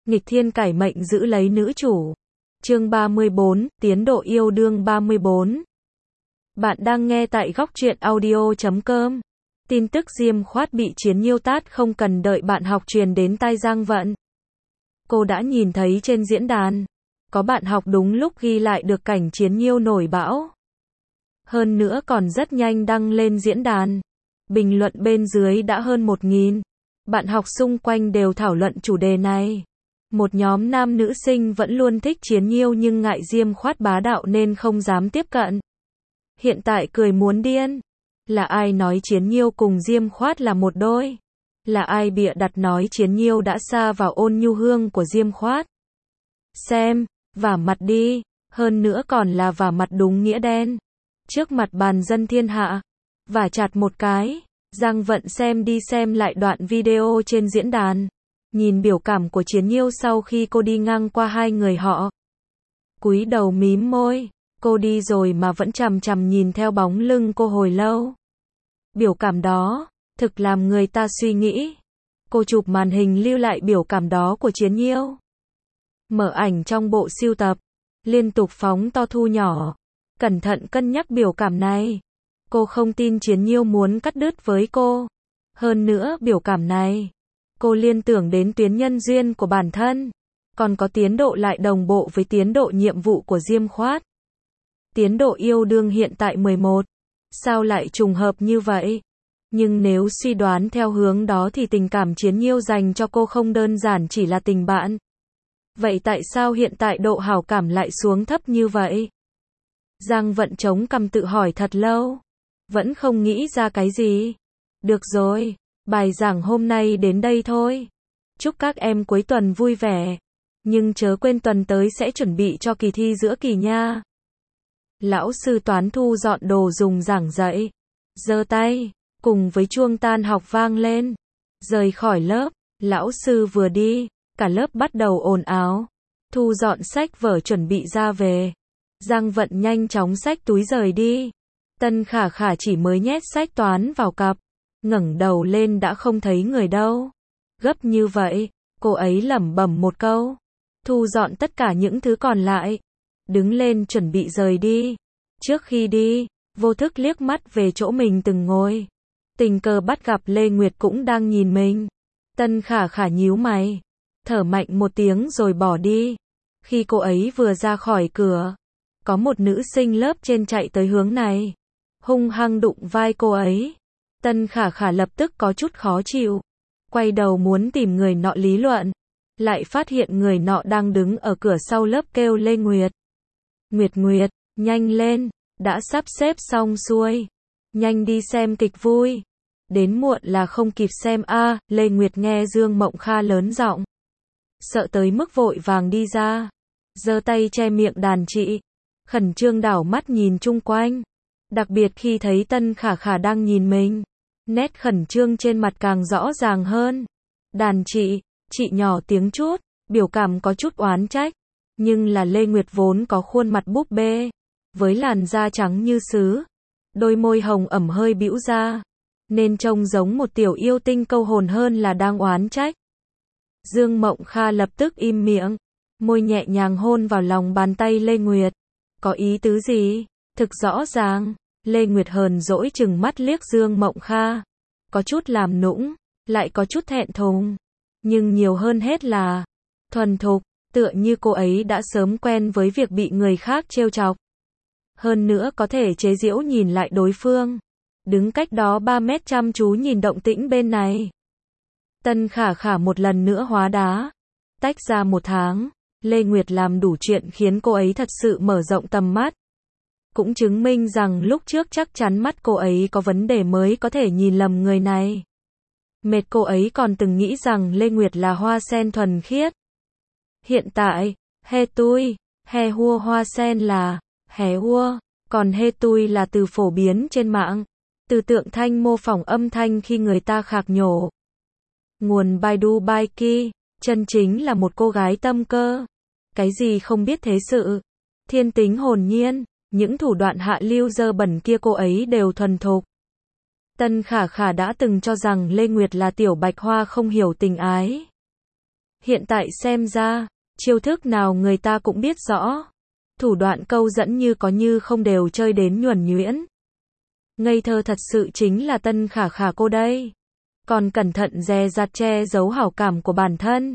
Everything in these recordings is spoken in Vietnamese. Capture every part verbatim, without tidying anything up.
nghịch thiên cải mệnh giữ lấy nữ chủ. Chương ba mươi bốn, tiến độ yêu đương ba mươi bốn. Bạn đang nghe tại góc truyện audio chấm com. Tin tức Diêm Khoát bị Chiến Nhiêu tát không cần đợi bạn học truyền đến tai Giang Vận. Cô đã nhìn thấy trên diễn đàn. Có bạn học đúng lúc ghi lại được cảnh Chiến Nhiêu nổi bão. Hơn nữa còn rất nhanh đăng lên diễn đàn. Bình luận bên dưới đã hơn một nghìn. Bạn học xung quanh đều thảo luận chủ đề này. Một nhóm nam nữ sinh vẫn luôn thích Chiến Nhiêu nhưng ngại Diêm Khoát bá đạo nên không dám tiếp cận. Hiện tại cười muốn điên. Là ai nói Chiến Nhiêu cùng Diêm Khoát là một đôi? Là ai bịa đặt nói Chiến Nhiêu đã sa vào ôn nhu hương của Diêm Khoát? Xem, vả mặt đi, hơn nữa còn là vả mặt đúng nghĩa đen. Trước mặt bàn dân thiên hạ, vả chặt một cái. Giang Vận xem đi xem lại đoạn video trên diễn đàn. Nhìn biểu cảm của Chiến Nhiêu sau khi cô đi ngang qua hai người họ. Cúi đầu mím môi, cô đi rồi mà vẫn chằm chằm nhìn theo bóng lưng cô hồi lâu. Biểu cảm đó, thực làm người ta suy nghĩ. Cô chụp màn hình lưu lại biểu cảm đó của Chiến Nhiêu. Mở ảnh trong bộ sưu tập, liên tục phóng to thu nhỏ. Cẩn thận cân nhắc biểu cảm này. Cô không tin Chiến Nhiêu muốn cắt đứt với cô. Hơn nữa biểu cảm này, cô liên tưởng đến tuyến nhân duyên của bản thân. Còn có tiến độ lại đồng bộ với tiến độ nhiệm vụ của Diêm Khoát. Tiến độ yêu đương hiện tại mười một. Sao lại trùng hợp như vậy? Nhưng nếu suy đoán theo hướng đó thì tình cảm Chiến Nhiêu dành cho cô không đơn giản chỉ là tình bạn. Vậy tại sao hiện tại độ hảo cảm lại xuống thấp như vậy? Giang Vận chống cằm tự hỏi thật lâu. Vẫn không nghĩ ra cái gì. Được rồi, bài giảng hôm nay đến đây thôi. Chúc các em cuối tuần vui vẻ. Nhưng chớ quên tuần tới sẽ chuẩn bị cho kỳ thi giữa kỳ nha. Lão sư toán thu dọn đồ dùng giảng dạy. Giơ tay, cùng với chuông tan học vang lên. Rời khỏi lớp, lão sư vừa đi, cả lớp bắt đầu ồn ào. Thu dọn sách vở chuẩn bị ra về. Giang Vận nhanh chóng xách túi rời đi. Tân Khả Khả chỉ mới nhét sách toán vào cặp. Ngẩng đầu lên đã không thấy người đâu. Gấp như vậy, cô ấy lẩm bẩm một câu. Thu dọn tất cả những thứ còn lại. Đứng lên chuẩn bị rời đi. Trước khi đi, vô thức liếc mắt về chỗ mình từng ngồi. Tình cờ bắt gặp Lê Nguyệt cũng đang nhìn mình. Tân Khả Khả nhíu mày. Thở mạnh một tiếng rồi bỏ đi. Khi cô ấy vừa ra khỏi cửa, có một nữ sinh lớp trên chạy tới hướng này. Hung hăng đụng vai cô ấy. Tân Khả Khả lập tức có chút khó chịu. Quay đầu muốn tìm người nọ lý luận. Lại phát hiện người nọ đang đứng ở cửa sau lớp kêu Lê Nguyệt. Nguyệt Nguyệt, nhanh lên, đã sắp xếp xong xuôi. Nhanh đi xem kịch vui. Đến muộn là không kịp xem a. À, Lê Nguyệt nghe Dương Mộng Kha lớn giọng. Sợ tới mức vội vàng đi ra. Giơ tay che miệng đàn chị. Khẩn trương đảo mắt nhìn chung quanh. Đặc biệt khi thấy Tân Khả Khả đang nhìn mình. Nét khẩn trương trên mặt càng rõ ràng hơn. Đàn chị, chị nhỏ tiếng chút, biểu cảm có chút oán trách. Nhưng là Lê Nguyệt vốn có khuôn mặt búp bê. Với làn da trắng như sứ. Đôi môi hồng ẩm hơi bĩu ra. Nên trông giống một tiểu yêu tinh câu hồn hơn là đang oán trách. Dương Mộng Kha lập tức im miệng. Môi nhẹ nhàng hôn vào lòng bàn tay Lê Nguyệt. Có ý tứ gì? Thực rõ ràng. Lê Nguyệt hờn dỗi chừng mắt liếc Dương Mộng Kha. Có chút làm nũng, lại có chút thẹn thùng. Nhưng nhiều hơn hết là thuần thục, tựa như cô ấy đã sớm quen với việc bị người khác trêu chọc. Hơn nữa có thể chế giễu nhìn lại đối phương. Đứng cách đó ba mét chăm chú nhìn động tĩnh bên này. Tân Khả Khả một lần nữa hóa đá. Tách ra một tháng, Lê Nguyệt làm đủ chuyện khiến cô ấy thật sự mở rộng tầm mắt. Cũng chứng minh rằng lúc trước chắc chắn mắt cô ấy có vấn đề mới có thể nhìn lầm người này. Mệt cô ấy còn từng nghĩ rằng Lê Nguyệt là hoa sen thuần khiết. Hiện tại, he tui, he hua hoa sen là hé hua, còn he tui là từ phổ biến trên mạng. Từ tượng thanh mô phỏng âm thanh khi người ta khạc nhổ. Nguồn Baidu Baiki, chân chính là một cô gái tâm cơ. Cái gì không biết thế sự. Thiên tính hồn nhiên. Những thủ đoạn hạ lưu dơ bẩn kia cô ấy đều thuần thục. Tân Khả Khả đã từng cho rằng Lê Nguyệt là tiểu bạch hoa không hiểu tình ái. Hiện tại xem ra, chiêu thức nào người ta cũng biết rõ. Thủ đoạn câu dẫn như có như không đều chơi đến nhuần nhuyễn. Ngây thơ thật sự chính là Tân Khả Khả cô đây. Còn cẩn thận dè dặt che giấu hảo cảm của bản thân.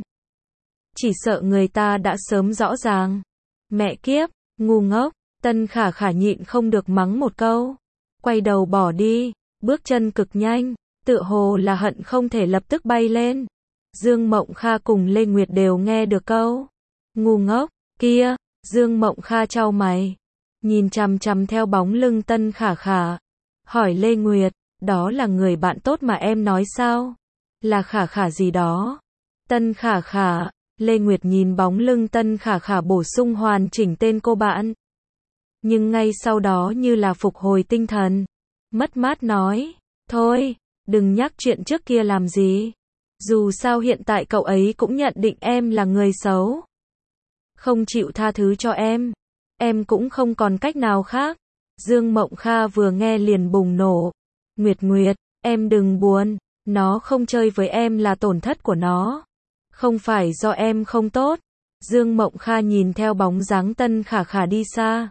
Chỉ sợ người ta đã sớm rõ ràng. Mẹ kiếp, ngu ngốc, Tân Khả Khả nhịn không được mắng một câu. Quay đầu bỏ đi, bước chân cực nhanh, tựa hồ là hận không thể lập tức bay lên. Dương Mộng Kha cùng Lê Nguyệt đều nghe được câu ngu ngốc kia. Dương Mộng Kha chau mày, nhìn chằm chằm theo bóng lưng Tân Khả Khả, hỏi Lê Nguyệt, đó là người bạn tốt mà em nói sao? Là Khả Khả gì đó? Tân Khả Khả. Lê Nguyệt nhìn bóng lưng Tân Khả Khả bổ sung hoàn chỉnh tên cô bạn. Nhưng ngay sau đó như là phục hồi tinh thần, mất mát nói, thôi, đừng nhắc chuyện trước kia làm gì. Dù sao hiện tại cậu ấy cũng nhận định em là người xấu. Không chịu tha thứ cho em. Em cũng không còn cách nào khác. Dương Mộng Kha vừa nghe liền bùng nổ. Nguyệt Nguyệt, em đừng buồn. Nó không chơi với em là tổn thất của nó. Không phải do em không tốt. Dương Mộng Kha nhìn theo bóng dáng Tân Khả Khả đi xa.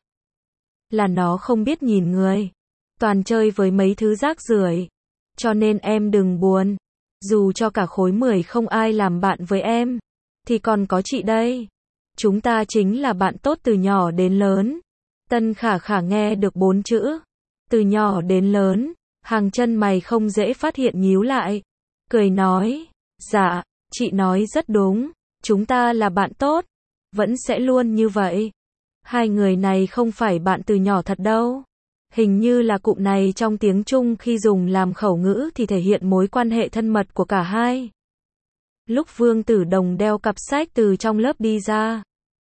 Là nó không biết nhìn người. Toàn chơi với mấy thứ rác rưởi. Cho nên em đừng buồn. Dù cho cả khối mười không ai làm bạn với em, thì còn có chị đây. Chúng ta chính là bạn tốt từ nhỏ đến lớn. Tân Khả Khả nghe được bốn chữ. Từ nhỏ đến lớn, hàng chân mày không dễ phát hiện nhíu lại. Cười nói, dạ, chị nói rất đúng. Chúng ta là bạn tốt. Vẫn sẽ luôn như vậy. Hai người này không phải bạn từ nhỏ thật đâu. Hình như là cụm này trong tiếng Trung khi dùng làm khẩu ngữ thì thể hiện mối quan hệ thân mật của cả hai. Lúc Vương Tử Đồng đeo cặp sách từ trong lớp đi ra,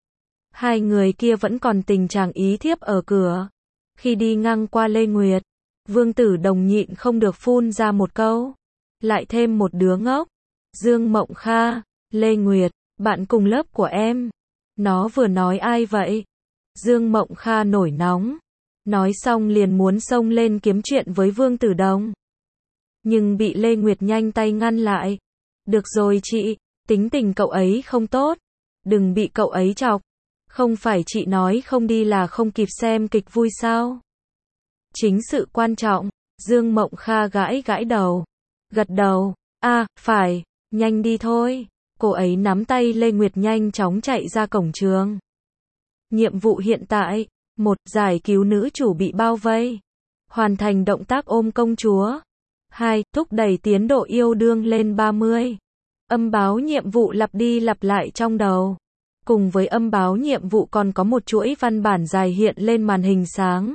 hai người kia vẫn còn tình trạng ý thiếp ở cửa. Khi đi ngang qua Lê Nguyệt, Vương Tử Đồng nhịn không được phun ra một câu. Lại thêm một đứa ngốc. Dương Mộng Kha, Lê Nguyệt, bạn cùng lớp của em. Nó vừa nói ai vậy? Dương Mộng Kha nổi nóng. Nói xong liền muốn xông lên kiếm chuyện với Vương Tử Đồng. Nhưng bị Lê Nguyệt nhanh tay ngăn lại. Được rồi chị, tính tình cậu ấy không tốt. Đừng bị cậu ấy chọc. Không phải chị nói không đi là không kịp xem kịch vui sao? Chính sự quan trọng. Dương Mộng Kha gãi gãi đầu. Gật đầu. À, phải, nhanh đi thôi. Cô ấy nắm tay Lê Nguyệt nhanh chóng chạy ra cổng trường. Nhiệm vụ hiện tại. Một, giải cứu nữ chủ bị bao vây. Hoàn thành động tác ôm công chúa. Hai, thúc đẩy tiến độ yêu đương lên ba mươi. Âm báo nhiệm vụ lặp đi lặp lại trong đầu. Cùng với âm báo nhiệm vụ còn có một chuỗi văn bản dài hiện lên màn hình sáng.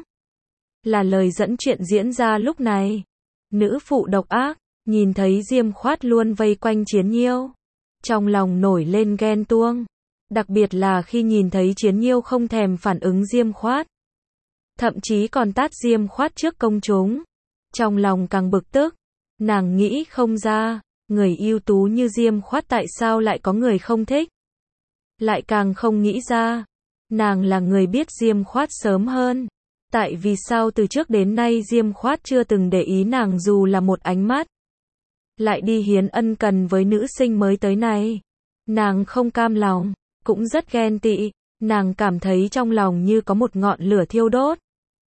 Là lời dẫn chuyện diễn ra lúc này. Nữ phụ độc ác, nhìn thấy Diêm Khoát luôn vây quanh Chiến Nhiêu. Trong lòng nổi lên ghen tuông. Đặc biệt là khi nhìn thấy Chiến Nhiêu không thèm phản ứng Diêm Khoát. Thậm chí còn tát Diêm Khoát trước công chúng. Trong lòng càng bực tức. Nàng nghĩ không ra, người ưu tú như Diêm Khoát tại sao lại có người không thích. Lại càng không nghĩ ra, nàng là người biết Diêm Khoát sớm hơn. Tại vì sao từ trước đến nay Diêm Khoát chưa từng để ý nàng dù là một ánh mắt. Lại đi hiến ân cần với nữ sinh mới tới này. Nàng không cam lòng, cũng rất ghen tị, nàng cảm thấy trong lòng như có một ngọn lửa thiêu đốt.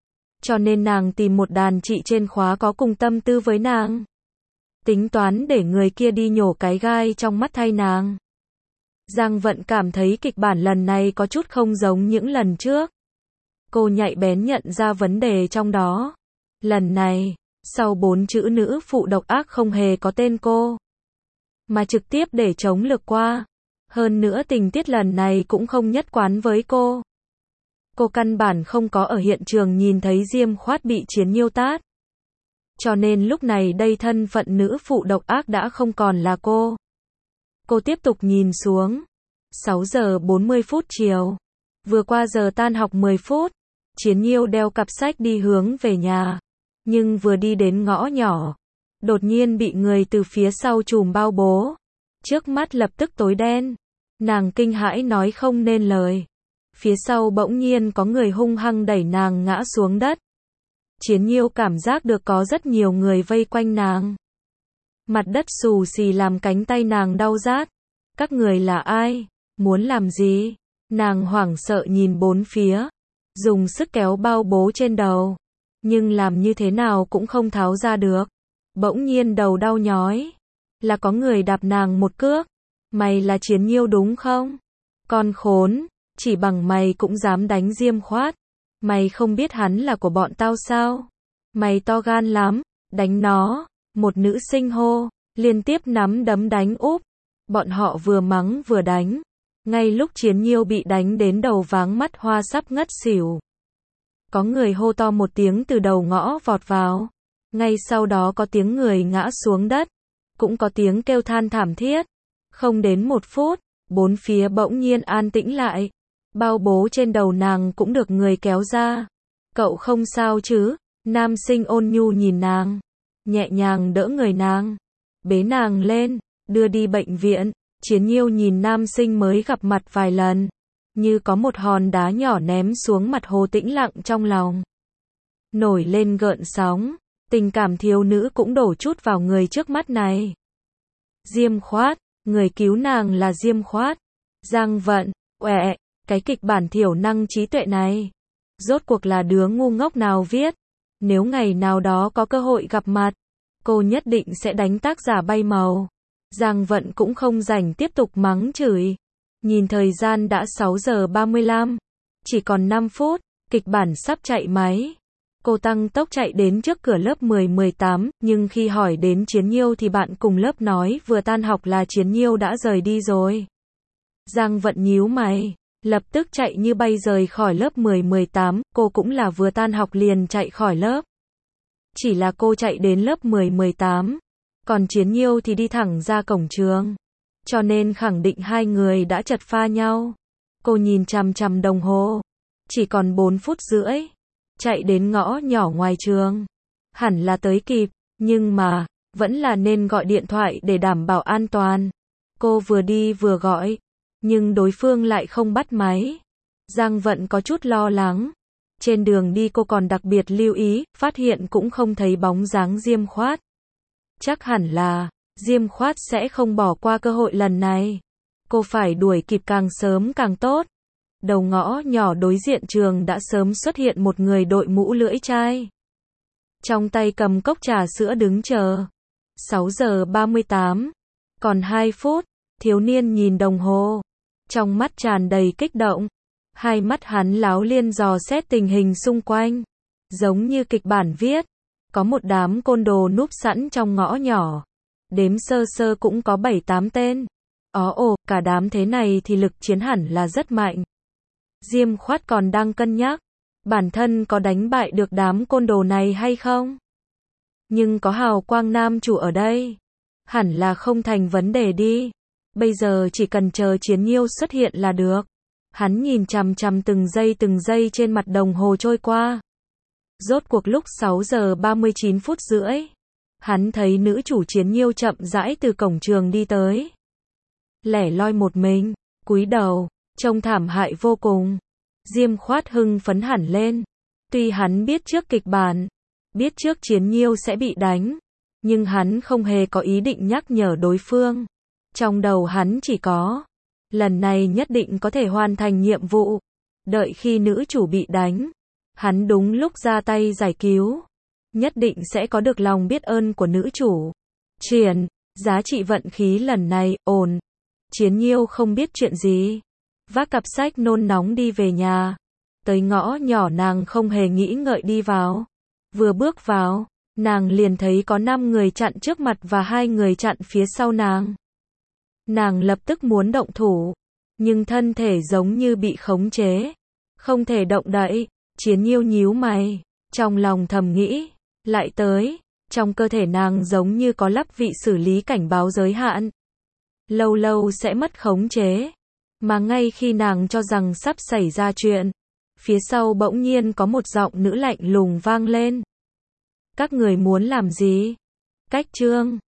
Cho nên nàng tìm một đàn chị trên khóa có cùng tâm tư với nàng. Tính toán để người kia đi nhổ cái gai trong mắt thay nàng. Giang Vận cảm thấy kịch bản lần này có chút không giống những lần trước. Cô nhạy bén nhận ra vấn đề trong đó. Lần này, sau bốn chữ nữ phụ độc ác không hề có tên cô, mà trực tiếp để chống lược qua. Hơn nữa tình tiết lần này cũng không nhất quán với cô. Cô căn bản không có ở hiện trường nhìn thấy Diêm Khoát bị Chiến Nhiêu tát. Cho nên lúc này đây thân phận nữ phụ độc ác đã không còn là cô. Cô tiếp tục nhìn xuống. sáu giờ bốn mươi phút chiều. Vừa qua giờ tan học mười phút. Chiến Nhiêu đeo cặp sách đi hướng về nhà. Nhưng vừa đi đến ngõ nhỏ, đột nhiên bị người từ phía sau trùm bao bố. Trước mắt lập tức tối đen. Nàng kinh hãi nói không nên lời. Phía sau bỗng nhiên có người hung hăng đẩy nàng ngã xuống đất. Chiến Nhiêu cảm giác được có rất nhiều người vây quanh nàng. Mặt đất xù xì làm cánh tay nàng đau rát. Các người là ai? Muốn làm gì? Nàng hoảng sợ nhìn bốn phía, dùng sức kéo bao bố trên đầu, nhưng làm như thế nào cũng không tháo ra được. Bỗng nhiên đầu đau nhói, là có người đạp nàng một cước. Mày là Chiến Nhiêu đúng không? Con khốn, chỉ bằng mày cũng dám đánh Diêm Khoát. Mày không biết hắn là của bọn tao sao? Mày to gan lắm, đánh nó. Một nữ sinh hô, liên tiếp nắm đấm đánh úp. Bọn họ vừa mắng vừa đánh. Ngay lúc Chiến Nhiêu bị đánh đến đầu váng mắt hoa sắp ngất xỉu. Có người hô to một tiếng từ đầu ngõ vọt vào. Ngay sau đó có tiếng người ngã xuống đất. Cũng có tiếng kêu than thảm thiết. Không đến một phút, bốn phía bỗng nhiên an tĩnh lại. Bao bố trên đầu nàng cũng được người kéo ra. Cậu không sao chứ? Nam sinh ôn nhu nhìn nàng, nhẹ nhàng đỡ người nàng, bế nàng lên, đưa đi bệnh viện. Chiến Nhiêu nhìn nam sinh mới gặp mặt vài lần, như có một hòn đá nhỏ ném xuống mặt hồ tĩnh lặng trong lòng. Nổi lên gợn sóng, tình cảm thiếu nữ cũng đổ chút vào người trước mắt này. Diêm Khoát, người cứu nàng là Diêm Khoát. Giang Vận, uệ, cái kịch bản thiểu năng trí tuệ này, rốt cuộc là đứa ngu ngốc nào viết? Nếu ngày nào đó có cơ hội gặp mặt, cô nhất định sẽ đánh tác giả bay màu. Giang Vận cũng không rảnh tiếp tục mắng chửi. Nhìn thời gian đã sáu giờ ba mươi lăm, chỉ còn năm phút, kịch bản sắp chạy máy. Cô tăng tốc chạy đến trước cửa lớp mười mười tám, nhưng khi hỏi đến Chiến Nhiêu thì bạn cùng lớp nói vừa tan học là Chiến Nhiêu đã rời đi rồi. Giang Vận nhíu mày, lập tức chạy như bay rời khỏi lớp mười mười tám, cô cũng là vừa tan học liền chạy khỏi lớp. Chỉ là cô chạy đến lớp mười mười tám, còn Chiến Nhiêu thì đi thẳng ra cổng trường. Cho nên khẳng định hai người đã chật pha nhau. Cô nhìn chằm chằm đồng hồ, chỉ còn bốn phút rưỡi. Chạy đến ngõ nhỏ ngoài trường, hẳn là tới kịp, nhưng mà, vẫn là nên gọi điện thoại để đảm bảo an toàn. Cô vừa đi vừa gọi, nhưng đối phương lại không bắt máy. Giang Vận có chút lo lắng. Trên đường đi cô còn đặc biệt lưu ý, phát hiện cũng không thấy bóng dáng Diêm Khoát. Chắc hẳn là, Diêm Khoát sẽ không bỏ qua cơ hội lần này. Cô phải đuổi kịp càng sớm càng tốt. Đầu ngõ nhỏ đối diện trường đã sớm xuất hiện một người đội mũ lưỡi chai. Trong tay cầm cốc trà sữa đứng chờ. sáu giờ ba mươi tám. Còn hai phút, thiếu niên nhìn đồng hồ. Trong mắt tràn đầy kích động. Hai mắt hắn láo liên dò xét tình hình xung quanh. Giống như kịch bản viết. Có một đám côn đồ núp sẵn trong ngõ nhỏ. Đếm sơ sơ cũng có bảy tám tên. Ó ồ, cả đám thế này thì lực chiến hẳn là rất mạnh. Diêm Khoát còn đang cân nhắc, bản thân có đánh bại được đám côn đồ này hay không? Nhưng có hào quang nam chủ ở đây, hẳn là không thành vấn đề đi. Bây giờ chỉ cần chờ Chiến Nhiêu xuất hiện là được. Hắn nhìn chằm chằm từng giây từng giây trên mặt đồng hồ trôi qua. Rốt cuộc lúc sáu giờ ba mươi chín phút rưỡi, hắn thấy nữ chủ Chiến Nhiêu chậm rãi từ cổng trường đi tới. Lẻ loi một mình, cúi đầu, trông thảm hại vô cùng. Diêm Khoát hưng phấn hẳn lên. Tuy hắn biết trước kịch bản, biết trước Chiến Nhiêu sẽ bị đánh, nhưng hắn không hề có ý định nhắc nhở đối phương. Trong đầu hắn chỉ có, lần này nhất định có thể hoàn thành nhiệm vụ. Đợi khi nữ chủ bị đánh, hắn đúng lúc ra tay giải cứu, nhất định sẽ có được lòng biết ơn của nữ chủ. Triển, giá trị vận khí lần này, ổn. Chiến Nhiêu không biết chuyện gì, vác cặp sách nôn nóng đi về nhà. Tới ngõ nhỏ nàng không hề nghĩ ngợi đi vào. Vừa bước vào, nàng liền thấy có năm người chặn trước mặt và hai người chặn phía sau nàng. Nàng lập tức muốn động thủ, nhưng thân thể giống như bị khống chế, không thể động đậy. Chiến Nhiêu nhíu mày, trong lòng thầm nghĩ, lại tới. Trong cơ thể nàng giống như có lắp vị xử lý cảnh báo giới hạn. Lâu lâu sẽ mất khống chế. Mà ngay khi nàng cho rằng sắp xảy ra chuyện, phía sau bỗng nhiên có một giọng nữ lạnh lùng vang lên. Các người muốn làm gì? Cách chương